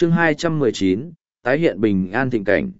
Chương 219, tái hiện bình an thịnh cảnh.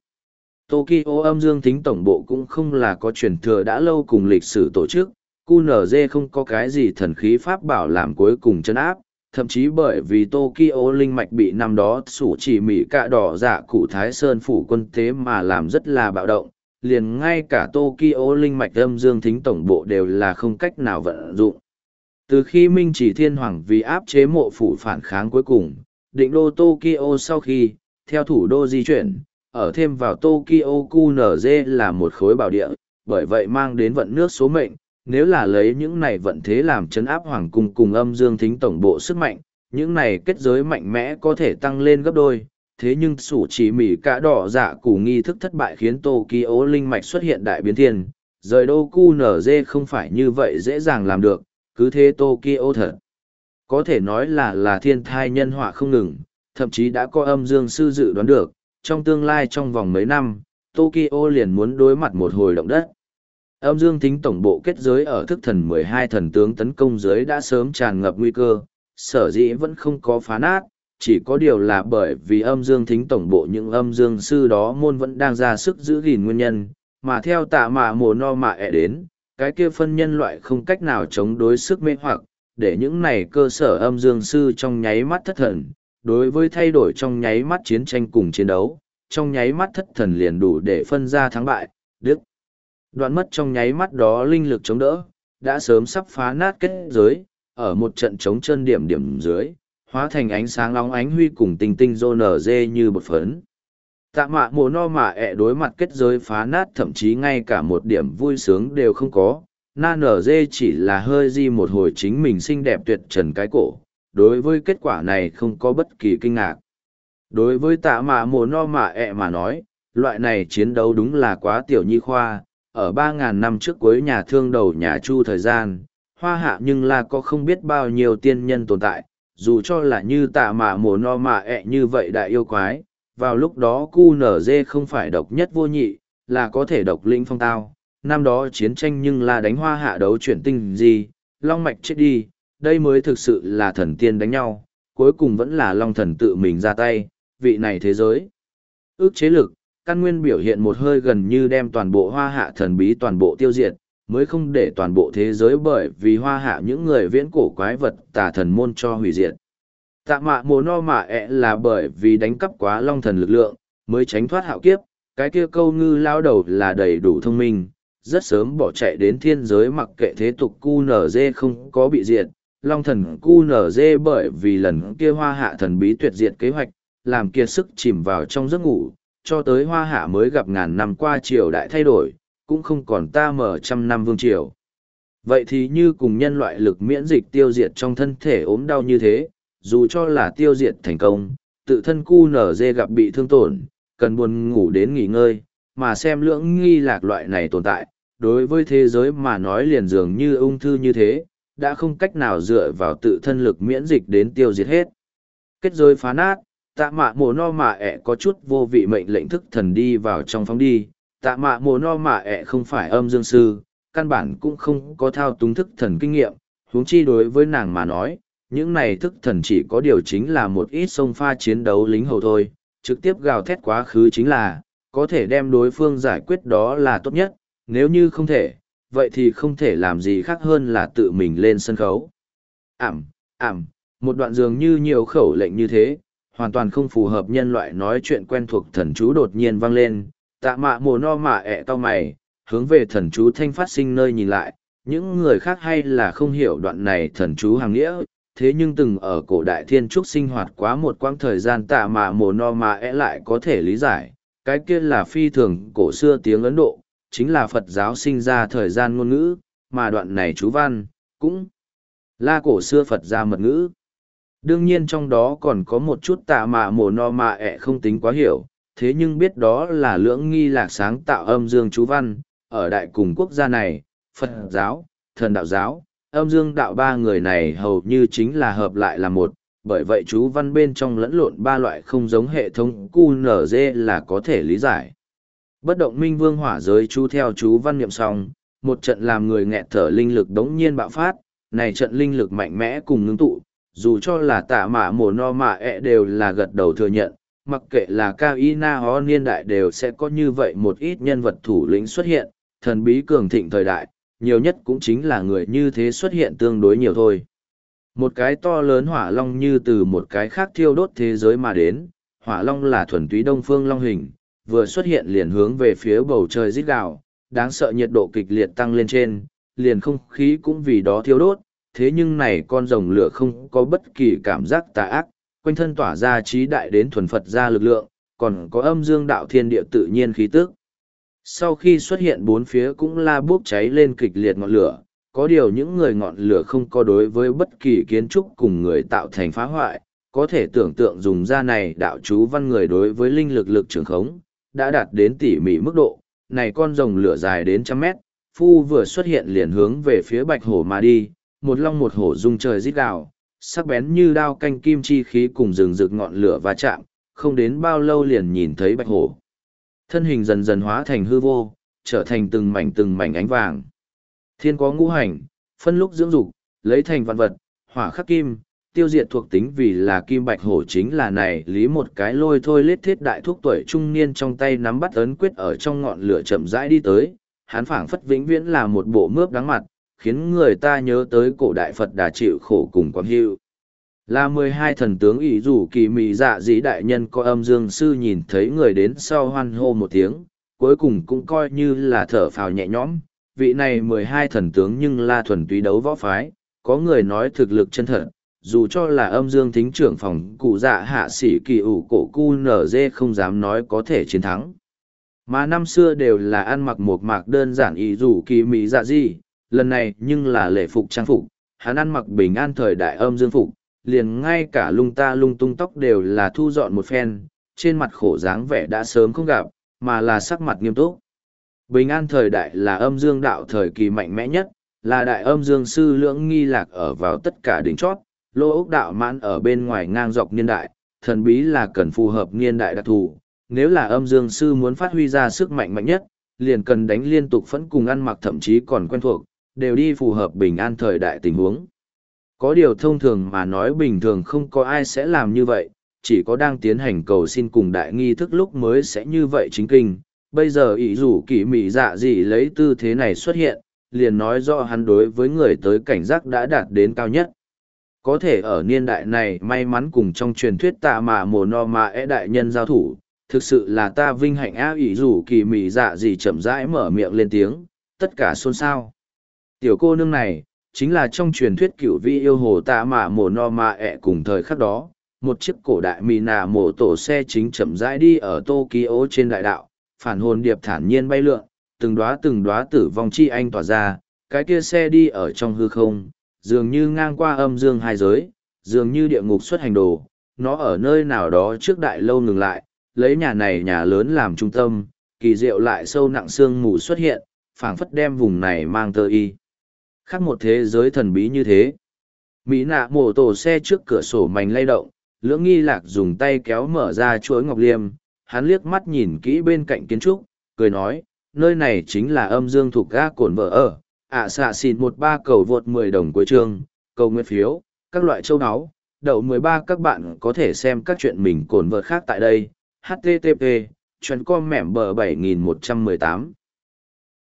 Tokyo âm dương thính tổng bộ cũng không là có truyền thừa đã lâu cùng lịch sử tổ chức, QNZ không có cái gì thần khí pháp bảo làm cuối cùng chân áp, thậm chí bởi vì Tokyo linh mạch bị năm đó sủ chỉ Mỹ cạ đỏ dạ cụ Thái Sơn phủ quân thế mà làm rất là bạo động, liền ngay cả Tokyo linh mạch âm dương thính tổng bộ đều là không cách nào vận dụng. Từ khi Minh Chỉ Thiên Hoàng vì áp chế mộ phủ phản kháng cuối cùng, định đô Tokyo sau khi, theo thủ đô di chuyển, ở thêm vào Tokyo QNZ là một khối bảo địa, bởi vậy mang đến vận nước số mệnh, nếu là lấy những này vận thế làm chấn áp hoàng cung cùng âm dương thính tổng bộ sức mạnh, những này kết giới mạnh mẽ có thể tăng lên gấp đôi. Thế nhưng sủ chỉ Mỹ cả đỏ dạ củ nghi thức thất bại khiến Tokyo linh mạch xuất hiện đại biến thiên, rời đô QNZ không phải như vậy dễ dàng làm được, cứ thế Tokyo thật. Có thể nói là thiên thai nhân họa không ngừng, thậm chí đã có âm dương sư dự đoán được, trong tương lai trong vòng mấy năm, Tokyo liền muốn đối mặt một hồi động đất. Âm dương thính tổng bộ kết giới ở thức thần 12 thần tướng tấn công giới đã sớm tràn ngập nguy cơ, sở dĩ vẫn không có phá nát, chỉ có điều là bởi vì âm dương thính tổng bộ những âm dương sư đó môn vẫn đang ra sức giữ gìn nguyên nhân, mà theo tạ mạ mồ no mạ ẹ đến, cái kia phân nhân loại không cách nào chống đối sức mê hoặc, để những này cơ sở âm dương sư trong nháy mắt thất thần, đối với thay đổi trong nháy mắt chiến tranh cùng chiến đấu, trong nháy mắt thất thần liền đủ để phân ra thắng bại, đức. Đoạn mất trong nháy mắt đó linh lực chống đỡ, đã sớm sắp phá nát kết giới, ở một trận chống chân điểm điểm dưới, hóa thành ánh sáng óng ánh huy cùng tinh tinh rô nở dê như bột phấn. Tạ mạ mồ no mạ ẹ đối mặt kết giới phá nát thậm chí ngay cả một điểm vui sướng đều không có, na nở dê chỉ là hơi di một hồi chính mình xinh đẹp tuyệt trần cái cổ, đối với kết quả này không có bất kỳ kinh ngạc. Đối với tạ mạ mồ no mạ ẹ mà nói, loại này chiến đấu đúng là quá tiểu nhi khoa, ở 3.000 năm trước cuối nhà thương đầu nhà Chu thời gian, hoa hạ nhưng là có không biết bao nhiêu tiên nhân tồn tại, dù cho là như tạ mạ mồ no mạ ẹ như vậy đại yêu quái, vào lúc đó QNZ không phải độc nhất vô nhị, là có thể độc lĩnh phong tao. Năm đó chiến tranh nhưng là đánh hoa hạ đấu chuyển tinh gì, long mạch chết đi, đây mới thực sự là thần tiên đánh nhau, cuối cùng vẫn là long thần tự mình ra tay, vị này thế giới. Ước chế lực, căn nguyên biểu hiện một hơi gần như đem toàn bộ hoa hạ thần bí toàn bộ tiêu diệt, mới không để toàn bộ thế giới bởi vì hoa hạ những người viễn cổ quái vật tà thần môn cho hủy diệt. Tạ mạ mồ no mạ ẹ là bởi vì đánh cắp quá long thần lực lượng, mới tránh thoát hạo kiếp, cái kia câu ngư lao đầu là đầy đủ thông minh, rất sớm bỏ chạy đến thiên giới mặc kệ thế tục QNZ không có bị diệt. Long thần QNZ bởi vì lần kia hoa hạ thần bí tuyệt diệt kế hoạch, làm kiệt sức chìm vào trong giấc ngủ, cho tới hoa hạ mới gặp ngàn năm qua triều đại thay đổi, cũng không còn ta mở trăm năm vương triều. Vậy thì như cùng nhân loại lực miễn dịch tiêu diệt trong thân thể ốm đau như thế, dù cho là tiêu diệt thành công, tự thân QNZ gặp bị thương tổn, cần buồn ngủ đến nghỉ ngơi, mà xem lưỡng nghi lạc loại này tồn tại, đối với thế giới mà nói liền dường như ung thư như thế, đã không cách nào dựa vào tự thân lực miễn dịch đến tiêu diệt hết. Kết giới phá nát, tạ mạ mồ no mạ ẹ có chút vô vị mệnh lệnh thức thần đi vào trong phóng đi, tạ mạ mồ no mạ ẹ không phải âm dương sư, căn bản cũng không có thao túng thức thần kinh nghiệm, huống chi đối với nàng mà nói, những này thức thần chỉ có điều chính là một ít sông pha chiến đấu lính hầu thôi, trực tiếp gào thét quá khứ chính là, có thể đem đối phương giải quyết đó là tốt nhất, nếu như không thể, vậy thì không thể làm gì khác hơn là tự mình lên sân khấu. Một đoạn dường như nhiều khẩu lệnh như thế, hoàn toàn không phù hợp nhân loại nói chuyện quen thuộc thần chú đột nhiên vang lên, tạ mạ mồ no mạ ẹ cau mày, hướng về thần chú thanh phát sinh nơi nhìn lại, những người khác hay là không hiểu đoạn này thần chú hàng nghĩa, thế nhưng từng ở cổ đại thiên trúc sinh hoạt quá một quãng thời gian tạ mạ mồ no mạ ẹ lại có thể lý giải, cái kia là phi thường cổ xưa tiếng Ấn Độ, chính là Phật giáo sinh ra thời gian ngôn ngữ, mà đoạn này chú văn, cũng là cổ xưa Phật gia mật ngữ. Đương nhiên trong đó còn có một chút tạ mạ mồ no mạ ẹ không tính quá hiểu, thế nhưng biết đó là lưỡng nghi lạc sáng tạo âm dương chú văn, ở đại cùng quốc gia này, Phật giáo, thần đạo giáo, âm dương đạo ba người này hầu như chính là hợp lại là một, bởi vậy chú văn bên trong lẫn lộn ba loại không giống hệ thống QNZ là có thể lý giải. Bất động minh vương hỏa giới chú theo chú văn niệm xong, một trận làm người nghẹt thở linh lực đống nhiên bạo phát, này trận linh lực mạnh mẽ cùng ngưng tụ, dù cho là tạ mạ mồ no mạ đều là gật đầu thừa nhận, mặc kệ là cao y na ho niên đại đều sẽ có như vậy một ít nhân vật thủ lĩnh xuất hiện, thần bí cường thịnh thời đại, nhiều nhất cũng chính là người như thế xuất hiện tương đối nhiều thôi. Một cái to lớn hỏa long như từ một cái khác thiêu đốt thế giới mà đến, hỏa long là thuần túy đông phương long hình, vừa xuất hiện liền hướng về phía bầu trời rít gào, đáng sợ nhiệt độ kịch liệt tăng lên trên, liền không khí cũng vì đó thiêu đốt, thế nhưng này con rồng lửa không có bất kỳ cảm giác tà ác, quanh thân tỏa ra trí đại đến thuần Phật ra lực lượng, còn có âm dương đạo thiên địa tự nhiên khí tức. Sau khi xuất hiện bốn phía cũng la bốc cháy lên kịch liệt ngọn lửa, có điều những người ngọn lửa không có đối với bất kỳ kiến trúc cùng người tạo thành phá hoại, có thể tưởng tượng dùng ra này đạo chú văn người đối với linh lực lực trường khống, đã đạt đến tỉ mỉ mức độ, này con rồng lửa dài đến trăm mét, phu vừa xuất hiện liền hướng về phía bạch hổ mà đi, một long một hổ rung trời rít gào, sắc bén như đao canh kim chi khí cùng rừng rực ngọn lửa va chạm, không đến bao lâu liền nhìn thấy bạch hổ. Thân hình dần dần hóa thành hư vô, trở thành từng mảnh ánh vàng. Thiên có ngũ hành, phân lúc dưỡng dục, lấy thành vạn vật, hỏa khắc kim, tiêu diệt thuộc tính vì là kim bạch hổ chính là này lý một cái lôi thôi lết thiết đại thúc tuổi trung niên trong tay nắm bắt ấn quyết ở trong ngọn lửa chậm rãi đi tới, hắn phảng phất vĩnh viễn là một bộ mướp đáng mặt, khiến người ta nhớ tới cổ đại Phật Đà chịu khổ cùng quang hữu. Là 12 thần tướng ỷ rủ kỳ mị dạ dĩ đại nhân có âm dương sư nhìn thấy người đến sau hoan hô một tiếng, cuối cùng cũng coi như là thở phào nhẹ nhõm, vị này 12 thần tướng nhưng là thuần túy đấu võ phái, có người nói thực lực chân thật, dù cho là âm dương thính trưởng phòng cụ dạ hạ sĩ kỳ ủ cổ cu nở dê không dám nói có thể chiến thắng. Mà năm xưa đều là ăn mặc một mạc đơn giản ỷ rủ kỳ mị dạ gì, lần này nhưng là lễ phục trang phục, hắn ăn mặc bình an thời đại âm dương phục, liền ngay cả lung ta lung tung tóc đều là thu dọn một phen, trên mặt khổ dáng vẻ đã sớm không gặp, mà là sắc mặt nghiêm túc. Bình an thời đại là âm dương đạo thời kỳ mạnh mẽ nhất, là đại âm dương sư lưỡng nghi lạc ở vào tất cả đỉnh chót, lô ốc đạo mãn ở bên ngoài ngang dọc niên đại, thần bí là cần phù hợp niên đại đặc thù. Nếu là âm dương sư muốn phát huy ra sức mạnh mạnh nhất, liền cần đánh liên tục phẫn cùng ăn mặc thậm chí còn quen thuộc, đều đi phù hợp bình an thời đại tình huống. Có điều thông thường mà nói bình thường không có ai sẽ làm như vậy, chỉ có đang tiến hành cầu xin cùng đại nghi thức lúc mới sẽ như vậy chính kinh. Bây giờ ỷ rủ kỳ mị dạ gì lấy tư thế này xuất hiện, liền nói rõ hắn đối với người tới cảnh giác đã đạt đến cao nhất. Có thể ở niên đại này may mắn cùng trong truyền thuyết tạ mà mồ no mà đại nhân giao thủ, thực sự là ta vinh hạnh á. Ỷ rủ kỳ mị dạ gì chậm rãi mở miệng lên tiếng, tất cả xôn xao. Tiểu cô nương này, chính là trong truyền thuyết cửu vi yêu hồ tạ mạ mồ no mạ cùng thời khắc đó, một chiếc cổ đại mì nà mổ tổ xe chính chậm rãi đi ở Tokyo trên đại đạo, phản hồn điệp thản nhiên bay lượn, từng đóa tử vong chi anh tỏa ra, cái kia xe đi ở trong hư không, dường như ngang qua âm dương hai giới, dường như địa ngục xuất hành đồ, nó ở nơi nào đó trước đại lâu ngừng lại, lấy nhà này nhà lớn làm trung tâm, kỳ diệu lại sâu nặng sương mù xuất hiện, phảng phất đem vùng này mang tơ y. Khác một thế giới thần bí như thế. Mỹ nạ mổ tổ xe trước cửa sổ mảnh lay động, lưỡng nghi lạc dùng tay kéo mở ra chuỗi ngọc liêm, hắn liếc mắt nhìn kỹ bên cạnh kiến trúc, cười nói, nơi này chính là âm dương thuộc ga cổn vợ ở, xạ xịn 13 cầu vượt 10 đồng cuối chương, cầu nguyện phiếu, các loại châu áo, đậu 13 các bạn có thể xem các chuyện mình cổn vợ khác tại đây, http, chuyện com mẻm bờ 7118.